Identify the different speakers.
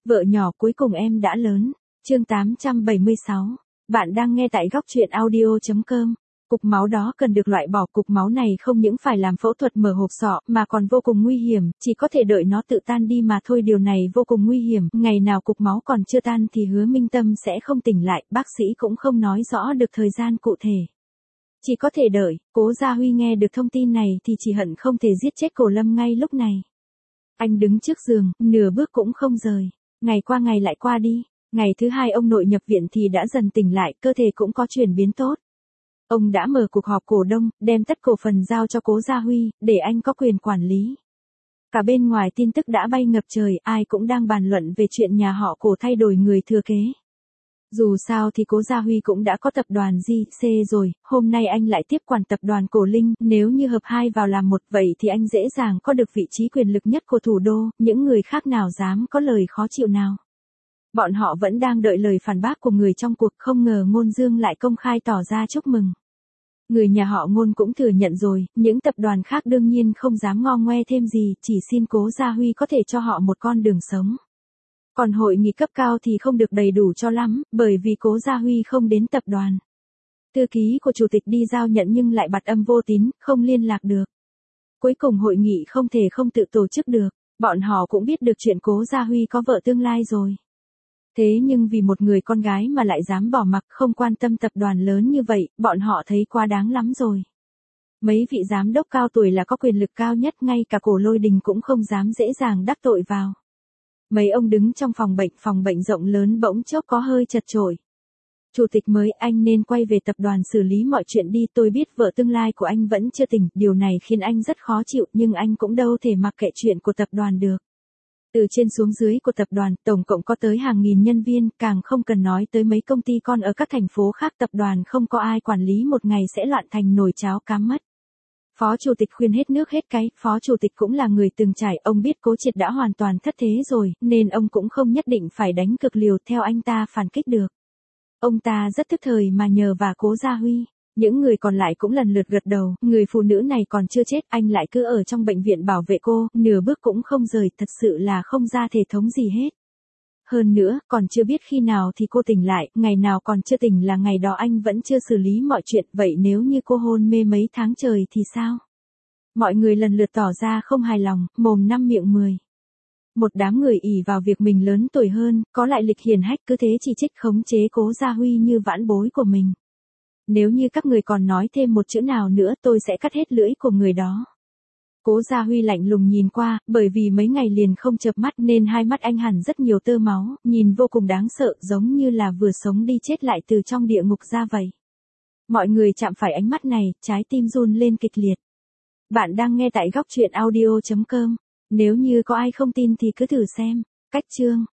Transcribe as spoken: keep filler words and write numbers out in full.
Speaker 1: Vợ nhỏ cuối cùng em đã lớn. Chương tám trăm bảy mươi sáu. Bạn đang nghe tại góc truyện audio chấm com. Cục máu đó cần được loại bỏ. Cục máu này không những phải làm phẫu thuật mở hộp sọ mà còn vô cùng nguy hiểm, chỉ có thể đợi nó tự tan đi mà thôi. Điều này vô cùng nguy hiểm, ngày nào cục máu còn chưa tan thì Hứa Minh Tâm sẽ không tỉnh lại, bác sĩ cũng không nói rõ được thời gian cụ thể. Chỉ có thể đợi. Cố Gia Huy nghe được thông tin này thì chỉ hận không thể giết chết Cổ Lâm ngay lúc này. Anh đứng trước giường, nửa bước cũng không rời. Ngày qua ngày lại qua đi. Ngày thứ hai ông nội nhập viện thì đã dần tỉnh lại, cơ thể cũng có chuyển biến tốt. Ông đã mở cuộc họp cổ đông, đem tất cổ phần giao cho Cố Gia Huy, để anh có quyền quản lý. Cả bên ngoài tin tức đã bay ngập trời, ai cũng đang bàn luận về chuyện nhà họ Cổ thay đổi người thừa kế. Dù sao thì Cố Gia Huy cũng đã có tập đoàn giê xê rồi, hôm nay anh lại tiếp quản tập đoàn Cổ Linh, nếu như hợp hai vào làm một vậy thì anh dễ dàng có được vị trí quyền lực nhất của thủ đô, những người khác nào dám có lời khó chịu nào. Bọn họ vẫn đang đợi lời phản bác của người trong cuộc, không ngờ Ngôn Dương lại công khai tỏ ra chúc mừng. Người nhà họ Ngôn cũng thừa nhận rồi, những tập đoàn khác đương nhiên không dám ngo ngoe thêm gì, chỉ xin Cố Gia Huy có thể cho họ một con đường sống. Còn hội nghị cấp cao thì không được đầy đủ cho lắm, bởi vì Cố Gia Huy không đến tập đoàn. Thư ký của chủ tịch đi giao nhận nhưng lại bặt âm vô tín, không liên lạc được. Cuối cùng hội nghị không thể không tự tổ chức được, bọn họ cũng biết được chuyện Cố Gia Huy có vợ tương lai rồi. Thế nhưng vì một người con gái mà lại dám bỏ mặc không quan tâm tập đoàn lớn như vậy, bọn họ thấy quá đáng lắm rồi. Mấy vị giám đốc cao tuổi là có quyền lực cao nhất, ngay cả Cổ Lôi Đình cũng không dám dễ dàng đắc tội vào. Mấy ông đứng trong phòng bệnh, phòng bệnh rộng lớn bỗng chốc có hơi chật chội. Chủ tịch mới, anh nên quay về tập đoàn xử lý mọi chuyện đi, tôi biết vợ tương lai của anh vẫn chưa tỉnh, điều này khiến anh rất khó chịu nhưng anh cũng đâu thể mặc kệ chuyện của tập đoàn được. Từ trên xuống dưới của tập đoàn, tổng cộng có tới hàng nghìn nhân viên, càng không cần nói tới mấy công ty con ở các thành phố khác, tập đoàn không có ai quản lý một ngày sẽ loạn thành nồi cháo cám mất. Phó chủ tịch khuyên hết nước hết cái, phó chủ tịch cũng là người từng trải, ông biết Cố Triệt đã hoàn toàn thất thế rồi, nên ông cũng không nhất định phải đánh cực liều theo anh ta phản kích được. Ông ta rất thức thời mà nhờ và Cố Gia Huy. Những người còn lại cũng lần lượt gật đầu, người phụ nữ này còn chưa chết, anh lại cứ ở trong bệnh viện bảo vệ cô, nửa bước cũng không rời, thật sự là không ra thể thống gì hết. Hơn nữa, còn chưa biết khi nào thì cô tỉnh lại, ngày nào còn chưa tỉnh là ngày đó anh vẫn chưa xử lý mọi chuyện, vậy nếu như cô hôn mê mấy tháng trời thì sao? Mọi người lần lượt tỏ ra không hài lòng, mồm năm miệng mười. Một đám người ỷ vào việc mình lớn tuổi hơn, có lại lịch hiển hách cứ thế chỉ trích khống chế Cố Gia Huy như vãn bối của mình. Nếu như các người còn nói thêm một chữ nào nữa tôi sẽ cắt hết lưỡi của người đó. Cố Gia Huy lạnh lùng nhìn qua, bởi vì mấy ngày liền không chợp mắt nên hai mắt anh hẳn rất nhiều tơ máu, nhìn vô cùng đáng sợ, giống như là vừa sống đi chết lại từ trong địa ngục ra vậy. Mọi người chạm phải ánh mắt này, trái tim run lên kịch liệt. Bạn đang nghe tại góc truyện audio chấm com. Nếu như có ai không tin thì cứ thử xem. Cách chương